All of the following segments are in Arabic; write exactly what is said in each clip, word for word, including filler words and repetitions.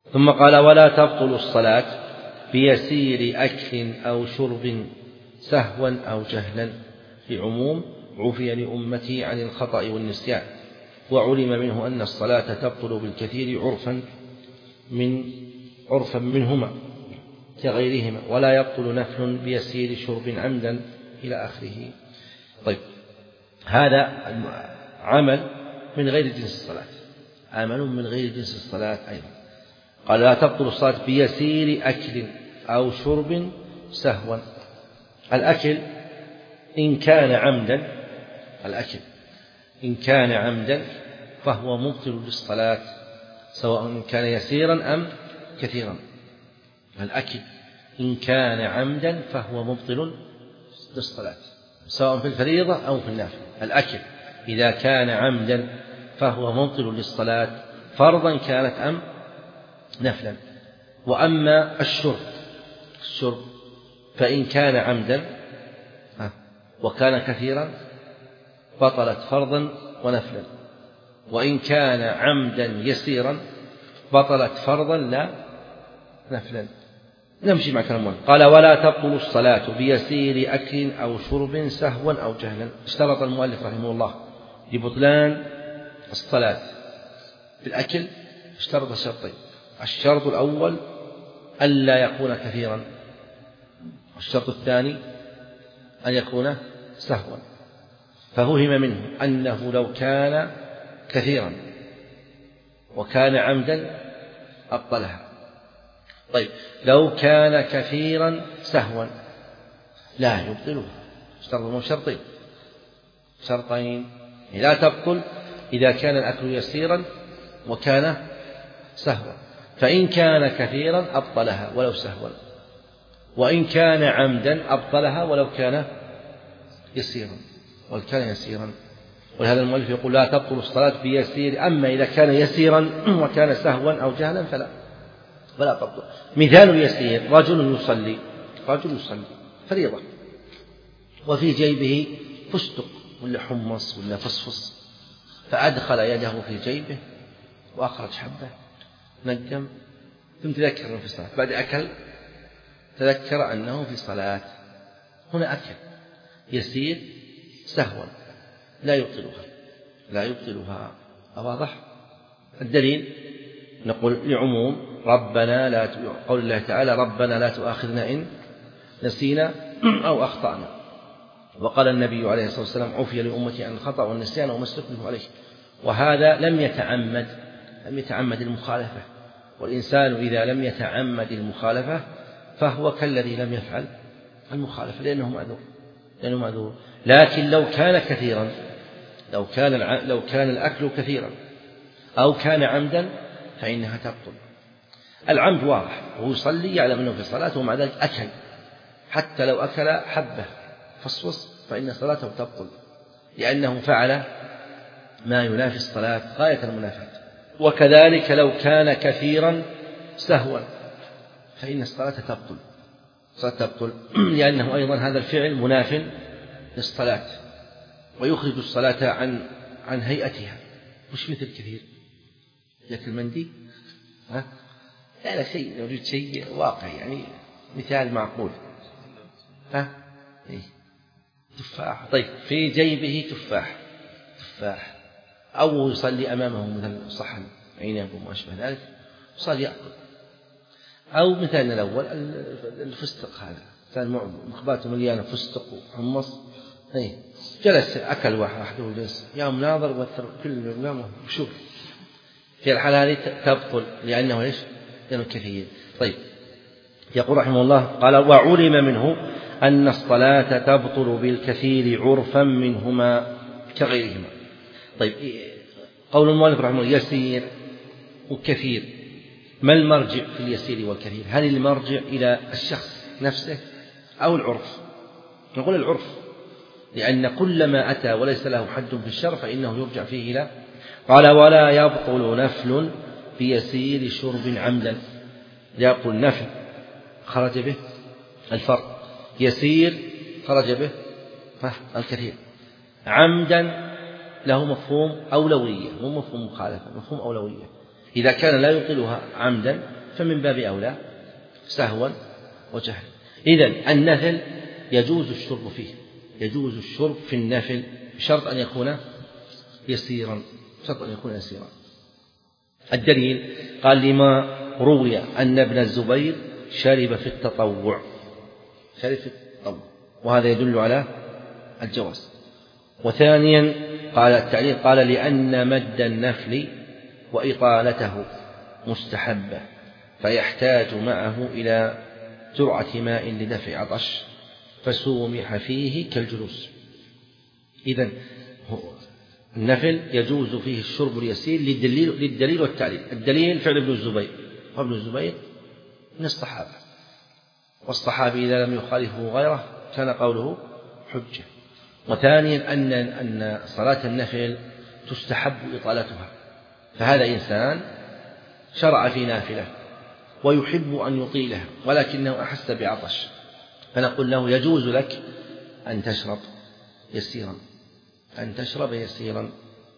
ثم قال ولا تبطل الصلاة بيسير أكل أو شرب سهوا أو جهلا لعموم عفي لأمتي عن الخطأ والنسيان، وعلم منه أن الصلاة تبطل بالكثير عرفا من عرفا منهما كغيرهما، ولا يبطل نفل بيسير شرب عمدا إلى آخره. طيب، هذا عمل من غير جنس الصلاة، عمل من غير جنس الصلاة أيضا. قال لا تبطل الصلاة بيسير أكل أو شرب سهوا. الأكل إن كان عمدا الأكل إن كان عمدا فهو مبطل للصلاة، سواء كان يسيرا أم كثيرا. الأكل إن كان عمدا فهو مبطل للصلاة، سواء في الفريضة أو في النافلة. الأكل إذا كان عمدا فهو مبطل للصلاة، فرضا كانت أم نفلا. وأما الشرب الشرب فإن كان عمدا وكان كثيرا بطلت فرضا ونفلا، وإن كان عمدا يسيرا بطلت فرضا لا نفلا. نمشي مع كلام المؤلف. قال ولا تبطل الصلاة بيسير أكل أو شرب سهوا أو جهلا. اشترط المؤلف رحمه الله لبطلان الصلاة بالأكل اشترط شرطين. الشرط الأول ألا يكون كثيرا، والشرط الثاني أن يكون سهوا. ففهم منه أنه لو كان كثيرا وكان عمدا أبطلها. طيب، لو كان كثيرا سهوا لا يبطلها. اشترطوا شرطين شرطين لا تبطل إذا كان الأكل يسيرا وكان سهوا، فإن كان كثيرا أبطلها ولو سهوا، وإن كان عمدا أبطلها ولو كان يسيرا ولو كان يسيرا. ولهذا المؤلف يقول لا تبطل الصلاة بيسير. أما إذا كان يسيرا وكان سهوا أو جهلا فلا ولا تبطل. مثال اليسير رجل يصلي رجل يصلي فريضة وفي جيبه فستق ولا حمص ولا فصفص، فأدخل يده في جيبه وأخرج حبة نجم، ثم تذكر أنه في الصلاة. بعد أكل تذكر أنه في صلاة. هنا أكل يسير سهوا لا يبطلها لا يبطلها. واضح؟ الدليل نقول لعموم ربنا لا قول الله تعالى ربنا لا تؤاخذنا إن نسينا أو أخطأنا. وقال النبي عليه الصلاة والسلام عفي لأمتي عن الخطأ والنسيان وما استكرهوا عليه. وهذا لم يتعمد لم يتعمد المخالفة، والإنسان إذا لم يتعمد المخالفة فهو كالذي لم يفعل المخالفة لأنه معذور لأنه معذور. لكن لو كان كثيرا لو كان لو كان الأكل كثيرا أو كان عمدا فإنها تبطل. العمد واضح، وهو يصلي يعلم أنه في صلاة ومع ذلك أكل، حتى لو أكل حبة فصفص فإن صلاته تبطل، لأنه فعل ما ينافي الصلاة غاية المنافاة. وكذلك لو كان كثيرا سهوا فإن الصلاة تبطل الصلاة تبطل لأنه أيضا هذا الفعل مناف للصلاة ويخرج الصلاة عن عن هيئتها. مش مثل كثير يأكل مندي ها لا لا شيء يوجد شيء واقع، يعني مثال معقول ها إيه؟ تفاح. طيب، في جيبه تفاح تفاح أو يصلي أمامه مثل صحن عنب وما أشبه ذلك صار يأكل. أو مثالنا الأول الفستق، هذا كان مخباته مليانة فستق وحمص إيه؟ جلس أكل واحد وجلس يا مناظر وثر كل يوم وشوف. في الحالة هذه تبطل لأنه إيش؟ لأنه كثير. طيب، يقول رحمه الله قال وعلم منه أن الصلاة تبطل بالكثير عرفا منهما كغيرهما. طيب، قول المؤلف رحمه الله يسير وكثير، ما المرجع في اليسير والكثير؟ هل المرجع إلى الشخص نفسه أو العرف؟ نقول العرف، لأن كل ما أتى وليس له حد في الشرع فإنه يرجع فيه إلى. قال ولا يبطل نفل بيسير شرب عمدا. يبطل نفل خرج به الفرد، يسير خرج به الكثير. عمدا له مفهوم أولوية مو مفهوم مخالفة، مفهوم أولوية. إذا كان لا يبطلها عمدا فمن باب أولى سهوا وجهلا. إذن النفل يجوز الشرب فيه، يجوز الشرب في النفل بشرط أن يكون يسيرا، شرط أن يكون يسيرا. الدليل قال لما روي أن ابن الزبير شرب في التطوع، شرب في التطوع، وهذا يدل على الجواز. وثانيا قال التعليل قال لأن مد النفل وإطالته مستحبة فيحتاج معه إلى جرعة ماء لدفع عطش فسومح فيه كالجلوس. إذن النفل يجوز فيه الشرب اليسير للدليل, للدليل والتعليل. الدليل فعل ابن الزبير، وابن الزبير من الصحابة، والصحابي إذا لم يخالفه غيره كان قوله حجة. وثانيا أن أن صلاة النفل تستحب إطالتها، فهذا إنسان شرع في نافلة ويحب أن يطيلها ولكنه أحس بعطش، فنقول له يجوز لك أن تشرب يسيرا، أن تشرب يسيرا.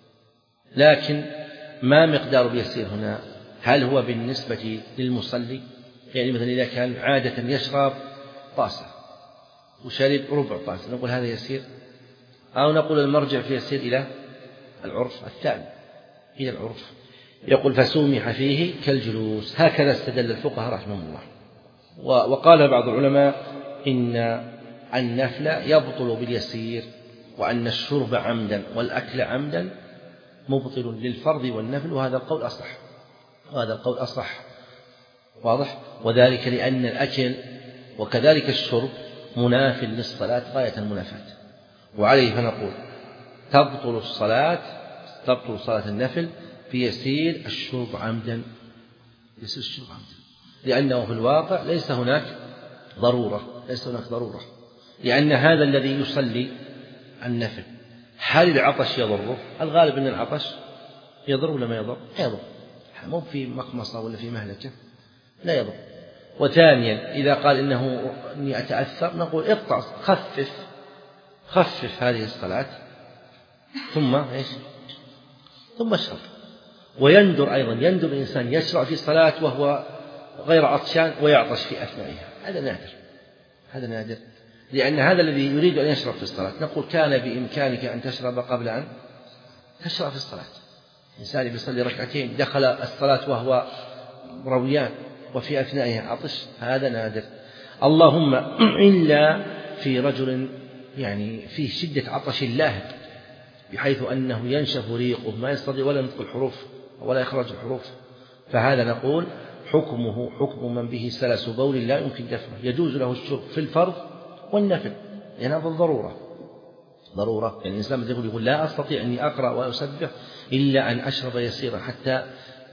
لكن ما مقدار اليسير هنا؟ هل هو بالنسبة للمصلي؟ يعني مثلا إذا كان عادة يشرب طاسة وشرب ربع طاسة نقول هذا يسير، أو نقول المرجع في يسير إلى العرف الثاني، إلى العرف. يقول فسومح فيه كالجلوس. هكذا استدل الفقهاء رحمهم الله. وقال بعض العلماء إن النفل يبطل باليسير، وأن الشرب عمدا والأكل عمدا مبطل للفرض والنفل، وهذا القول أصح، وهذا القول أصح واضح. وذلك لأن الأكل وكذلك الشرب مناف للصلاة غاية المنافاة، وعليه فنقول تبطل الصلاة، تبطل صلاة النفل بيسير الشرب عمدا، يسير الشرب عمدا، لأنه في الواقع ليس هناك ضرورة، ليس هناك ضرورة، لأن هذا الذي يصلي النفل هل العطش يضره؟ الغالب أن العطش يضر ولا ما يضر؟ يضر، مو في مخمصة ولا في مهلكة، لا يضر. وثانيا إذا قال إنه إني أتأثر نقول اقطع، خفف خفف هذه الصلاة ثم إيش؟ ثم اشرب. ويندر أيضا، يندر الإنسان يشرع في الصلاة وهو غير عطشان ويعطش في أثنائها، هذا نادر، هذا نادر، لأن هذا الذي يريد أن يشرب في الصلاة نقول كان بإمكانك أن تشرب قبل أن تشرع في الصلاة. إنسان يصلي ركعتين دخل الصلاة وهو رويان وفي أثنائها عطش، هذا نادر. اللهم إلا في رجل يعني فيه شدة عطش لاهب بحيث أنه ينشف ريقه ما يستطيع ولا ينطق الحروف ولا يخرج الحروف، فهذا نقول حكمه حكم من به سلس بول لا يمكن دفعه، يجوز له الشرب في الفرض والنفل، لأن هذا الضرورة ضرورة. يعني الإنسان يقول يقول لا أستطيع أني أقرأ وأسبح إلا أن أشرب يسيرا حتى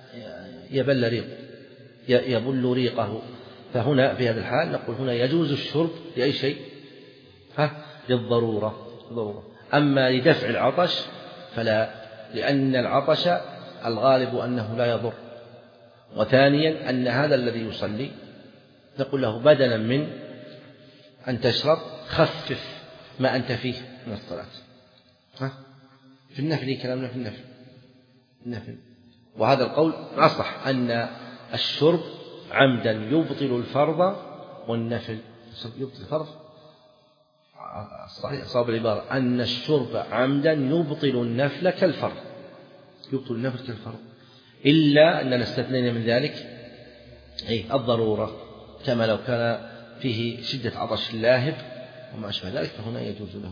يبل ريق يبل ريقه، فهنا في هذا الحال نقول هنا يجوز الشرب لأي شيء؟ ها للضرورة ضرورة. أما لدفع العطش فلا، لأن العطش الغالب أنه لا يضر. وثانيا أن هذا الذي يصلي نقول له بدلا من أن تشرب خفف ما أنت فيه من الصلاة. ها في النفل كلامنا في النفل النفل وهذا القول أصح، أن الشرب عمدا يبطل الفرض والنفل، يبطل الفرض الصحيح صواب العبارة أن الشرب عمدا يبطل النفل كالفرض، يبطل النفل كالفرض، إلا أننا استثنينا من ذلك أي الضرورة، كما لو كان فيه شدة عطش لاهب وما أشبه ذلك فهنا يجوز له.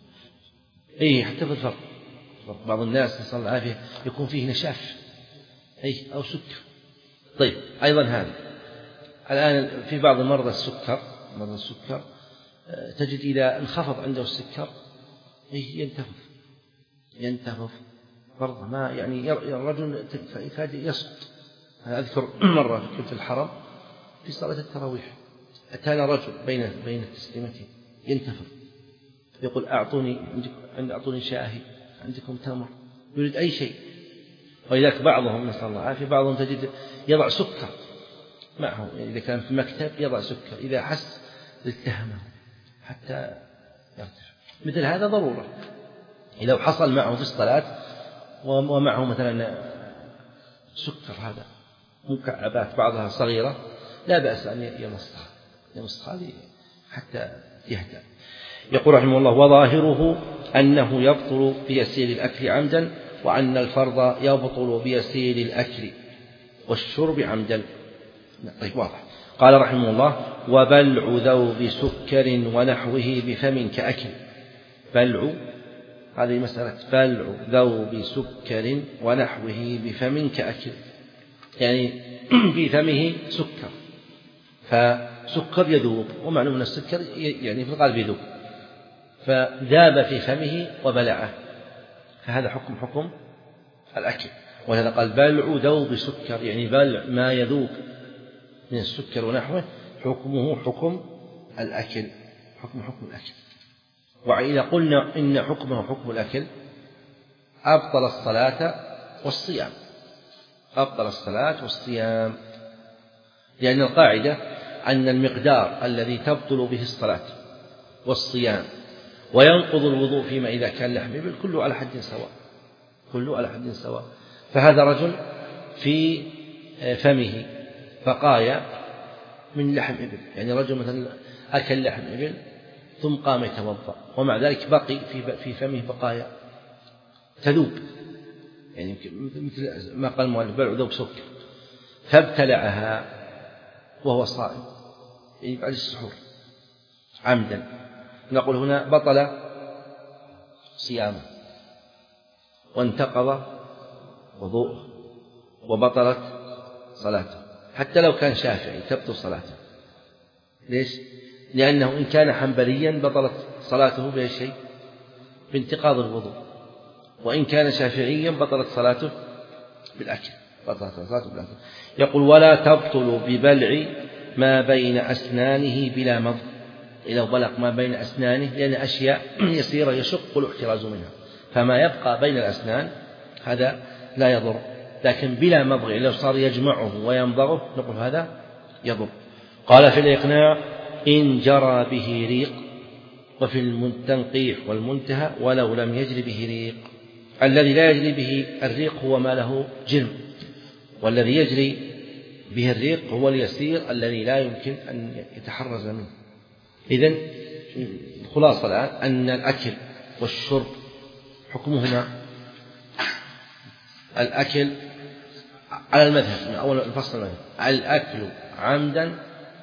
أي حتى في الفرض بعض الناس نسأل الله العافية يكون فيه نشاف أي أو سكر. طيب أيضا هذا الآن في بعض مرضى السكر مرضى السكر تجد إذا انخفض عنده السكر ينتفض ينتفض فرض ما يعني الرجل يكاد يسقط. أذكر مرة كنت في الحرم في صلاة التراويح أتانا رجل بين بين التسليمتين ينتفض يقول أعطوني أعطوني شاهي عندكم تمر، يريد أي شيء. ولذلك بعضهم نسأل الله العافية بعضهم تجد يضع سكر معه، يعني إذا كان في مكتب يضع سكر إذا حس التهمه حتى يرتفع. مثل هذا ضرورة لو حصل معه في الصلاة ومعه مثلا سكر هذا مكعبات بعضها صغيرة لا بأس أن يمصها يمص هذه حتى يهدأ. يقول رحمه الله: وظاهره أنه يبطل بيسير الأكل عمدا، وأن الفرض يبطل بيسير الأكل والشرب عمدا. طيب واضح. قال رحمه الله: وبلع ذوب سكر ونحوه بفم كأكل. بلع، هذه مسألة بلع ذوب سكر ونحوه بفم كأكل، يعني في فمه سكر، فسكر يذوب، ومعلوم أن السكر يعني في الغالب يذوب، فذاب في فمه وبلعه، فهذا حكم حكم الأكل. ولهذا قال بلع ذوب سكر، يعني بلع ما يذوب من السكر ونحوه حكمه حكم الأكل، حكم حكم الأكل. وإذا قلنا إن حكمه حكم الأكل أبطل الصلاة والصيام، أبطل الصلاة والصيام، لأن القاعدة أن المقدار الذي تبطل به الصلاة والصيام وينقض الوضوء فيما إذا كان لحم إبل كله على حد سواء، كله على حد سواء. فهذا رجل في فمه بقايا من لحم إبل، يعني رجل مثلا أكل لحم إبل ثم قام يتوضأ، ومع ذلك بقي في فمه بقايا تذوب، يعني مثل ما قال المؤلف بلع ذوب سكر، فابتلعها وهو صائم، يعني بعد السحور عمدا، نقول هنا بطل صيامه وانتقض وضوءه وبطلت صلاته، حتى لو كان شافعي تبطل صلاته. ليش؟ لأنه إن كان حنبليا بطلت صلاته بأي شيء؟ بانتقاض الوضوء، وإن كان شافعيا بطلت صلاته بالأكل، بطلت صلاته بالأكل. يقول: ولا تبطل ببلع ما بين أسنانه بلا مضغ، إذا بلغ ما بين أسنانه، لأن أشياء يسيرة يشق الاحتراز منها، فما يبقى بين الأسنان هذا لا يضر، لكن بلا مضغ لو صار يجمعه ويمضغه نقول هذا يضر. قال في الإقناع: إن جرى به ريق، وفي التنقيح والمنتهى ولو لم يجري به ريق. الذي لا يجري به الريق هو ما له جرم، والذي يجري به الريق هو اليسير الذي لا يمكن أن يتحرز منه. إذن الخلاصة الآن أن الأكل والشرب حكمهما الأكل على المذهب من أول الفصل المذهب، الأكل عمدا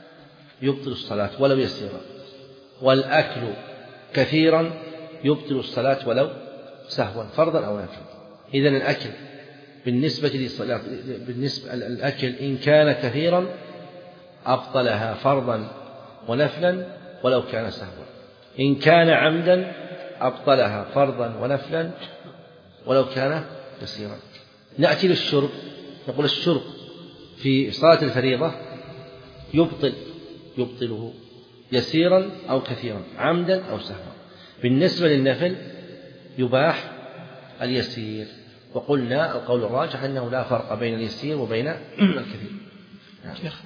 يبطل الصلاة ولو يسيرا، والأكل كثيرا يبطل الصلاة ولو سهوا فرضا أو نفلا. إذن الأكل بالنسبة للصلاة، بالنسبة الأكل إن كان كثيرا أبطلها فرضا ونفلا ولو كان سهوا، إن كان عمدا أبطلها فرضا ونفلا ولو كان يسيرا. نأتي للشرب، نقول الشرب في صلاة الفريضة يبطل يبطله يسيرا أو كثيرا، عمدا أو سهوا. بالنسبة للنفل يباح اليسير، وقلنا القول الراجح أنه لا فرق بين اليسير وبين الكثير. شيخ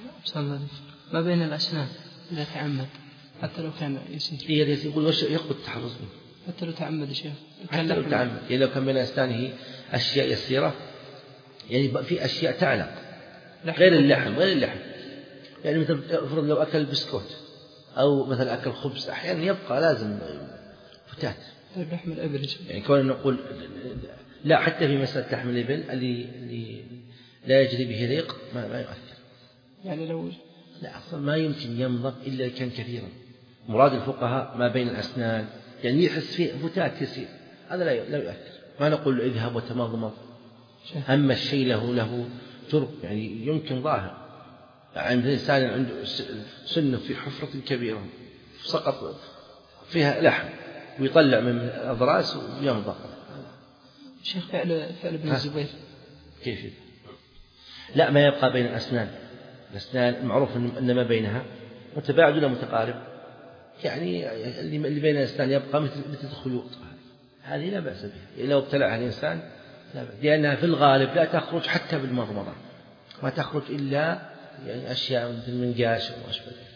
ما بين الأسنان إذا تعمد حتى لو كان يسير، إيه يقول يقبل التحرز منه حتى لو تعمد شيخ، حتى لو تعمد، يعني لو كان بين أسنانه أشياء يسيرة، يعني في أشياء تعلق غير اللحم غير اللحم يعني مثل افرض لو أكل بسكوت أو مثل أكل خبز أحيانا يبقى لازم فتات. طيب لحم الإبل يعني كون نقول لا، حتى في مسألة لحم الإبل اللي, اللي لا يجري به ريق ما, ما يؤثر، يعني لو لا أصلا ما يمكن يمضغ إلا كان كثيرا. مراد الفقهاء ما بين الأسنان، يعني يحس فيه فتات كثير، هذا لا لا يؤثر. ما نقول اذهب وتمضمض، أما الشيء له له جرب، يعني يمكن ظاهر، يعني الإنسان عنده سنة في حفرة كبيرة سقط فيها لحم ويطلع من الأضراس ويمضغ. شيخ فعل فعل ابن الزبير كيف؟ لا، ما يبقى بين الأسنان، الأسنان معروف أن ما بينها متباعد ولا متقارب، يعني اللي بين الأسنان يبقى مثل مثل الخيوط، هذه لا بأس بها لو ابتلعها الإنسان، لا بأس، لأنها في الغالب لا تخرج حتى بالمضمضة، ما تخرج إلا يعني أشياء مثل المنقاش وما أشبه ذلك.